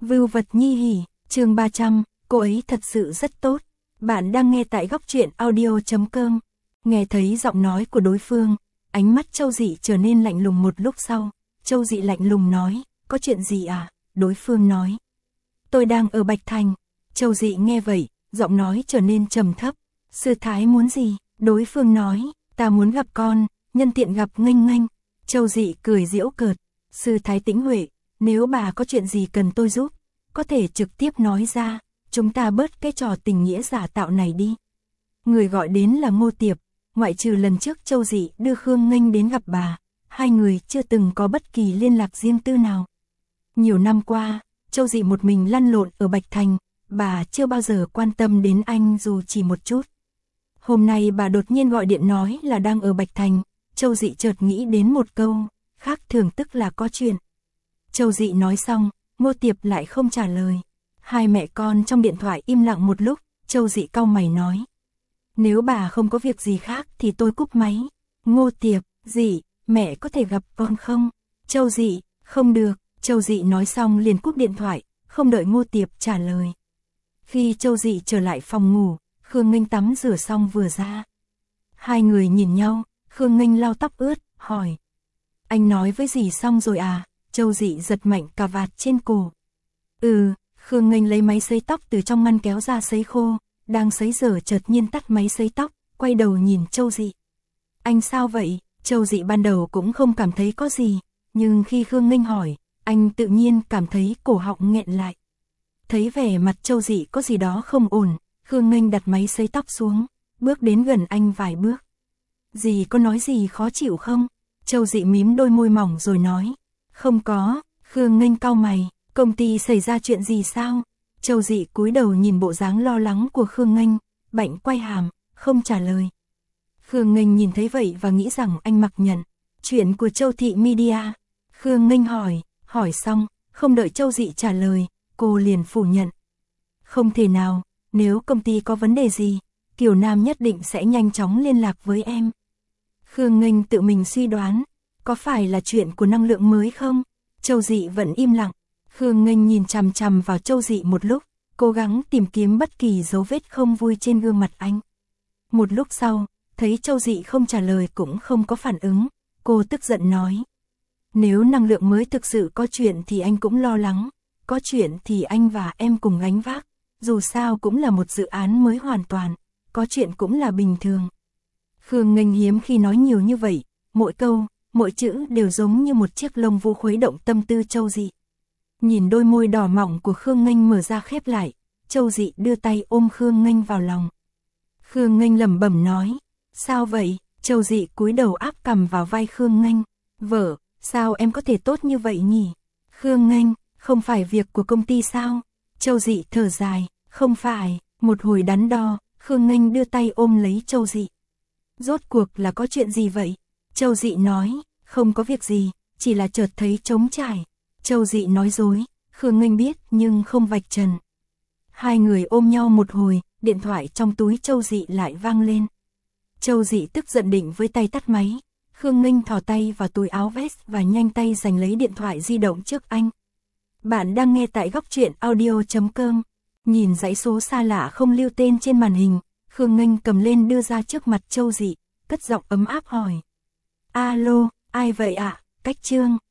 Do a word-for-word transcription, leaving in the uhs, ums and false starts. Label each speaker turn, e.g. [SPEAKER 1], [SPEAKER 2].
[SPEAKER 1] Vưu vật nhi hỉ, chương ba trăm, cô ấy thật sự rất tốt. Bạn đang nghe tại góc truyện audio chấm com. Nghe thấy giọng nói của đối phương, ánh mắt Châu Dị trở nên lạnh lùng một lúc sau. Châu Dị lạnh lùng nói, có chuyện gì à? Đối phương nói, tôi đang ở Bạch Thành. Châu Dị nghe vậy, giọng nói trở nên trầm thấp. Sư thái muốn gì? Đối phương nói, ta muốn gặp con, nhân tiện gặp Nghênh Nghênh. Châu Dị cười giễu cợt, sư thái Tĩnh Huệ, nếu bà có chuyện gì cần tôi giúp, có thể trực tiếp nói ra, chúng ta bớt cái trò tình nghĩa giả tạo này đi. Người gọi đến là Ngô Tiệp, ngoại trừ lần trước Châu Dị đưa Khương Nghênh đến gặp bà, hai người chưa từng có bất kỳ liên lạc riêng tư nào. Nhiều năm qua, Châu Dị một mình lăn lộn ở Bạch Thành, bà chưa bao giờ quan tâm đến anh dù chỉ một chút. Hôm nay bà đột nhiên gọi điện nói là đang ở Bạch Thành, Châu Dị chợt nghĩ đến một câu, khác thường tức là có chuyện. Châu Dị nói xong, Ngô Tiệp lại không trả lời. Hai mẹ con trong điện thoại im lặng một lúc, Châu Dị cau mày nói, nếu bà không có việc gì khác thì tôi cúp máy. Ngô Tiệp, Dị, mẹ có thể gặp con không? Châu Dị, không được. Châu Dị nói xong liền cúp điện thoại, không đợi Ngô Tiệp trả lời. Khi Châu Dị trở lại phòng ngủ, Khương Nghênh tắm rửa xong vừa ra. Hai người nhìn nhau, Khương Nghênh lau tóc ướt, hỏi, anh nói với dì xong rồi à? Châu Dị giật mạnh cà vạt trên cổ. Ừ, Khương Nghênh lấy máy sấy tóc từ trong ngăn kéo ra sấy khô, đang sấy giờ chợt nhiên tắt máy sấy tóc, quay đầu nhìn Châu Dị. Anh sao vậy? Châu Dị ban đầu cũng không cảm thấy có gì, nhưng khi Khương Nghênh hỏi, anh tự nhiên cảm thấy cổ họng nghẹn lại. Thấy vẻ mặt Châu Dị có gì đó không ổn, Khương Nghênh đặt máy sấy tóc xuống, bước đến gần anh vài bước. Dì có nói gì khó chịu không? Châu Dị mím đôi môi mỏng rồi nói, không có. Khương Nghênh cau mày, công ty xảy ra chuyện gì sao? Châu Dị cúi đầu nhìn bộ dáng lo lắng của Khương Nghênh, bạnh quay hàm, không trả lời. Khương Nghênh nhìn thấy vậy và nghĩ rằng anh mặc nhận. Chuyện của Châu Thị Media. Khương Nghênh hỏi, hỏi xong, không đợi Châu Dị trả lời, cô liền phủ nhận. Không thể nào, nếu công ty có vấn đề gì, Kiều Nam nhất định sẽ nhanh chóng liên lạc với em. Khương Nghênh tự mình suy đoán, có phải là chuyện của năng lượng mới không? Châu Dị vẫn im lặng. Khương Nghênh nhìn chằm chằm vào Châu Dị một lúc, cố gắng tìm kiếm bất kỳ dấu vết không vui trên gương mặt anh. Một lúc sau, thấy Châu Dị không trả lời cũng không có phản ứng, cô tức giận nói, nếu năng lượng mới thực sự có chuyện thì anh cũng lo lắng, có chuyện thì anh và em cùng gánh vác, dù sao cũng là một dự án mới hoàn toàn, có chuyện cũng là bình thường. Khương Nghênh hiếm khi nói nhiều như vậy, mỗi câu, mỗi chữ đều giống như một chiếc lông vũ khuấy động tâm tư Châu Dị. Nhìn đôi môi đỏ mọng của Khương Nghênh mở ra khép lại, Châu Dị đưa tay ôm Khương Nghênh vào lòng. Khương Nghênh lẩm bẩm nói, sao vậy? Châu Dị cúi đầu áp cằm vào vai Khương Nghênh. Vợ, sao em có thể tốt như vậy nhỉ? Khương Nghênh, không phải việc của công ty sao? Châu Dị thở dài, không phải. Một hồi đắn đo, Khương Nghênh đưa tay ôm lấy Châu Dị. Rốt cuộc là có chuyện gì vậy? Châu Dị nói, không có việc gì, chỉ là chợt thấy trống trải. Châu Dị nói dối, Khương Nghênh biết nhưng không vạch trần. Hai người ôm nhau một hồi, điện thoại trong túi Châu Dị lại vang lên. Châu Dị tức giận định với tay tắt máy. Khương Nghênh thò tay vào túi áo vest và nhanh tay giành lấy điện thoại di động trước anh. Bạn đang nghe tại góc truyện audio chấm com. Nhìn dãy số xa lạ không lưu tên trên màn hình, Khương Nghênh cầm lên đưa ra trước mặt Châu Dị, cất giọng ấm áp hỏi. Alo, ai vậy ạ? À? Cách Trương.